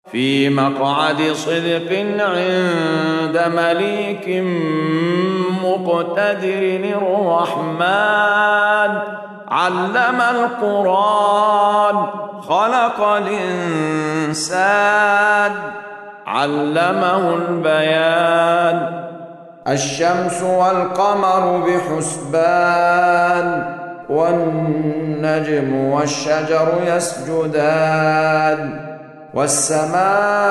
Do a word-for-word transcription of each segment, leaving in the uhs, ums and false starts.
في مقعد صدق عند مليك مقتدر الرحمن علم القرآن خلق الإنسان علمه البيان الشمس والقمر بحسبان والنجم والشجر يسجدان والسماء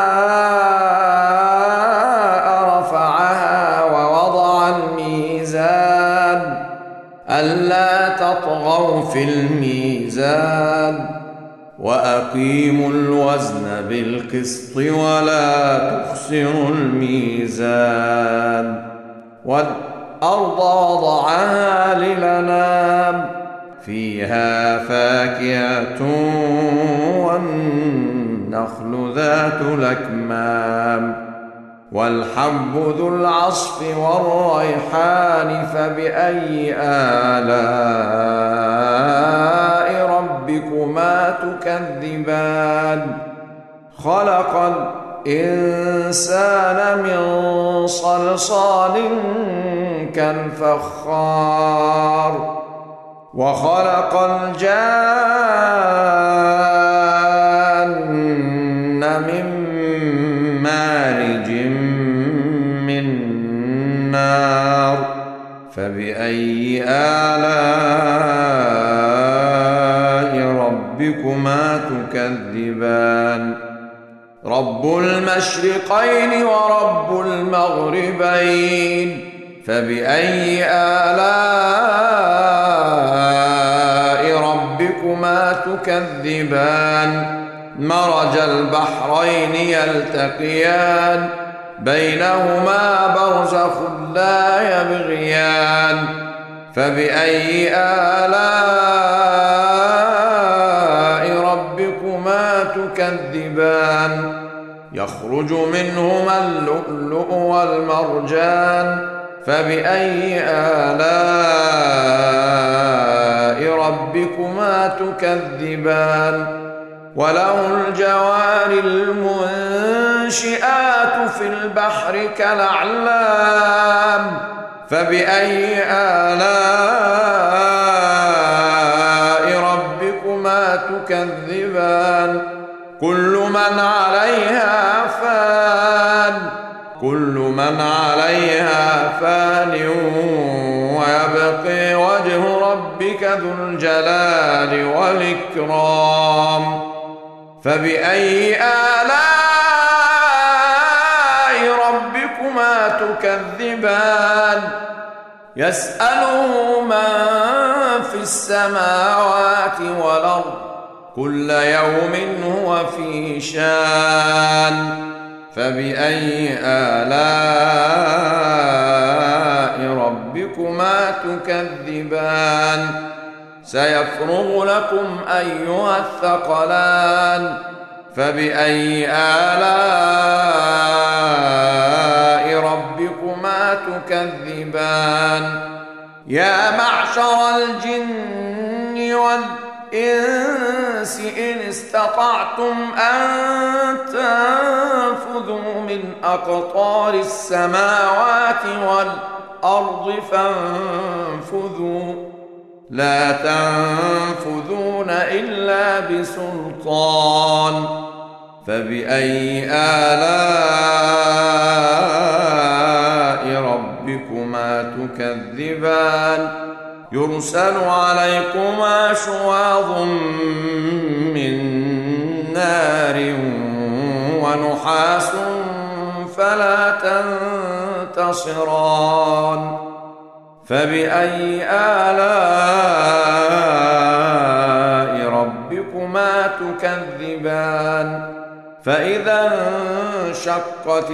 رفعها ووضع الميزان ألا تطغوا في الميزان وأقيموا الوزن بالقسط ولا تخسروا الميزان والأرض وضعها للأنام فيها فاكهة والنخل ذات الأكمام والحب ذو العصف والريحان فبأي آلاء ربكما تكذبان خلق الإنسان من صلصال كالفخار وخلق الجان من مارج من نار فبأي آلاء ربكما تكذبان رب المشرقين ورب المغربين فبأي آلاء ربكما تكذبان مرج البحرين يلتقيان بينهما برزخ لا يبغيان فبأي آلاء ربكما تكذبان يخرج منهما اللؤلؤ والمرجان فبأي آلاء ربكما تكذبان وله الجوار المنشآت في البحر كالأعلام فبأي آلاء ربكما تكذبان كل من عليها فان كل من عليها فان ويبقي وجه ربك ذو الجلال والإكرام فبأي آلاء ربكما تكذبان يسأله من في السماوات والأرض كل يوم هو في شان فبأي آلاء ربكما تكذبان سيفرغ لكم أيها الثقلان فبأي آلاء ربكما تكذبان يا معشر الجن والإنس إن استطعتم أن تنفذوا من أقطار السماوات والأرض فانفذوا لا تنفذون إلا بسلطان فبأي آلاء ربكما تكذبان يرسل عليكما شواظ من نار ونحاس فلا تنتصران فبأي آلاء ربكما تكذبان فإذا انشقت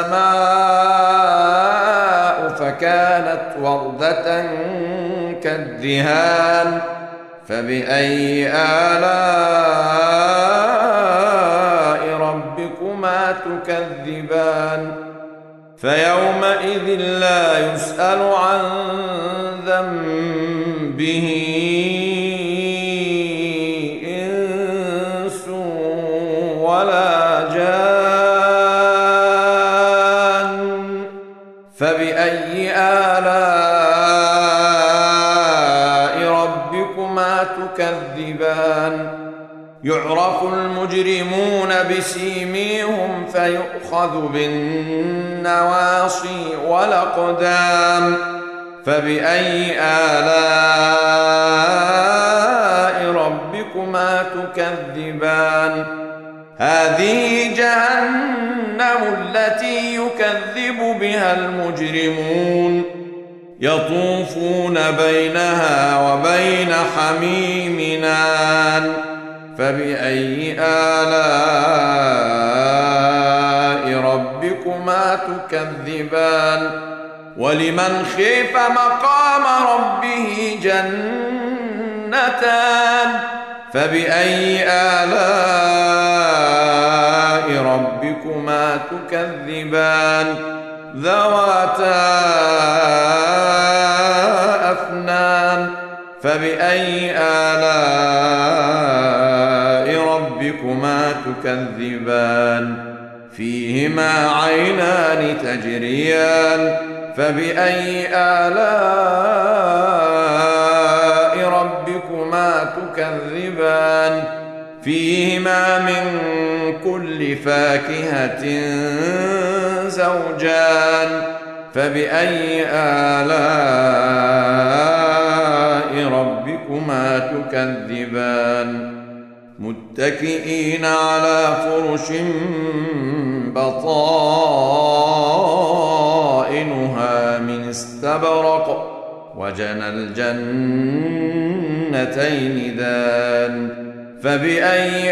السماء فكانت وردة كالدهان فبأي آلاء ربكما تكذبان فيومئذ لا يسأل عن ذنبه إنس ولا جان فبأي آلاء ربكما تكذبان يعرف المجرمون بسيميهم فيؤخذ بالنواصي والأقدام فبأي آلاء ربكما تكذبان هذه جهنم التي يكذب بها المجرمون يطوفون بينها وبين حميم آن فبأي آلاء ربكما تكذبان ولمن خيف مقام ربه جنتان فبأي آلاء ربكما تكذبان ذواتا أفنان فبأي آلاء ربكما تكذبان فيهما عينان تجريان فبأي آلاء ربكما تكذبان فيهما من كل فاكهة زوجان فبأي آلاء ربكما تكذبان متكئين على فرش بطائنها من استبرق وجنى الجنتين دان فبأي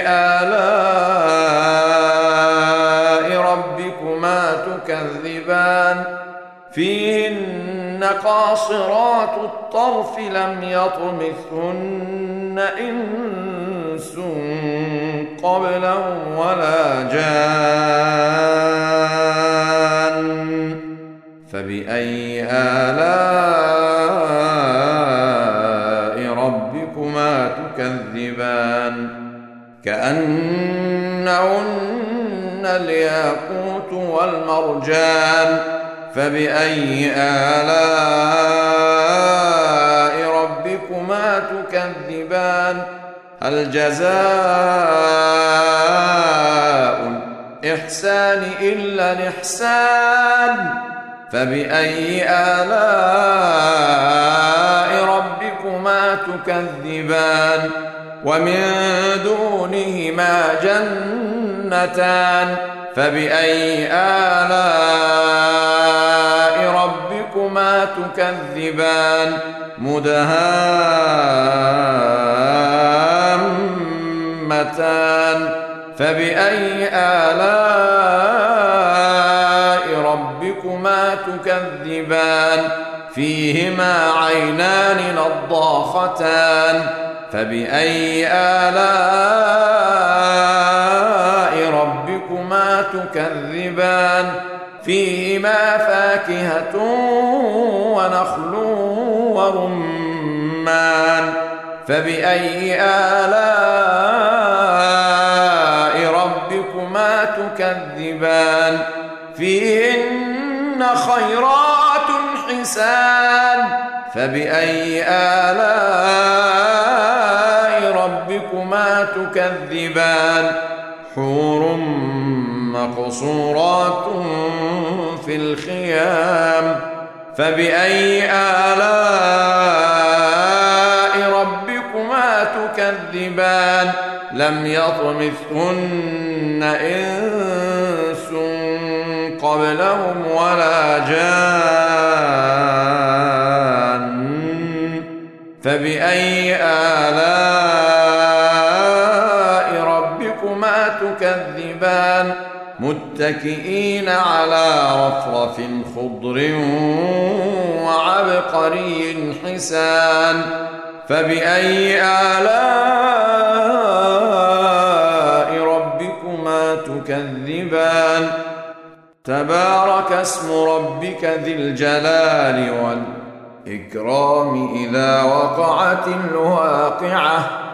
آلاء ربكما تكذبان فيهن قاصرات الطرف لم يطمثهن إنس قبلهم ولا جان فبأي آلاء ربكما تكذبان كأنهن الياقوت والمرجان فبأي آلاء ربكما تكذبان هل جزاء الإحسان إلا الإحسان فبأي آلاء ربكما تكذبان ومن دونهما جنتان فبأي آلاء ربكما تكذبان مدهامتان فبأي آلاء ربكما تكذبان فيهما عينان نضاختان فبأي آلاء ربكما تكذبان فيهما فاكهة ونخل ورمان فبأي آلاء ربكما تكذبان فيهن خيرات حسان فبأي آلاء ربكما تكذبان حور مقصورات في الخيام فبأي آلاء ربكما تكذبان لم يطمثهن إنس قبلهم ولا جان فبأي آلاء ربكما تكذبان متكئين على رفرف خضر وعبقري حسان فبأي آلاء ربكما تكذبان تبارك اسم ربك ذي الجلال والإكرام إذا وقعت الواقعة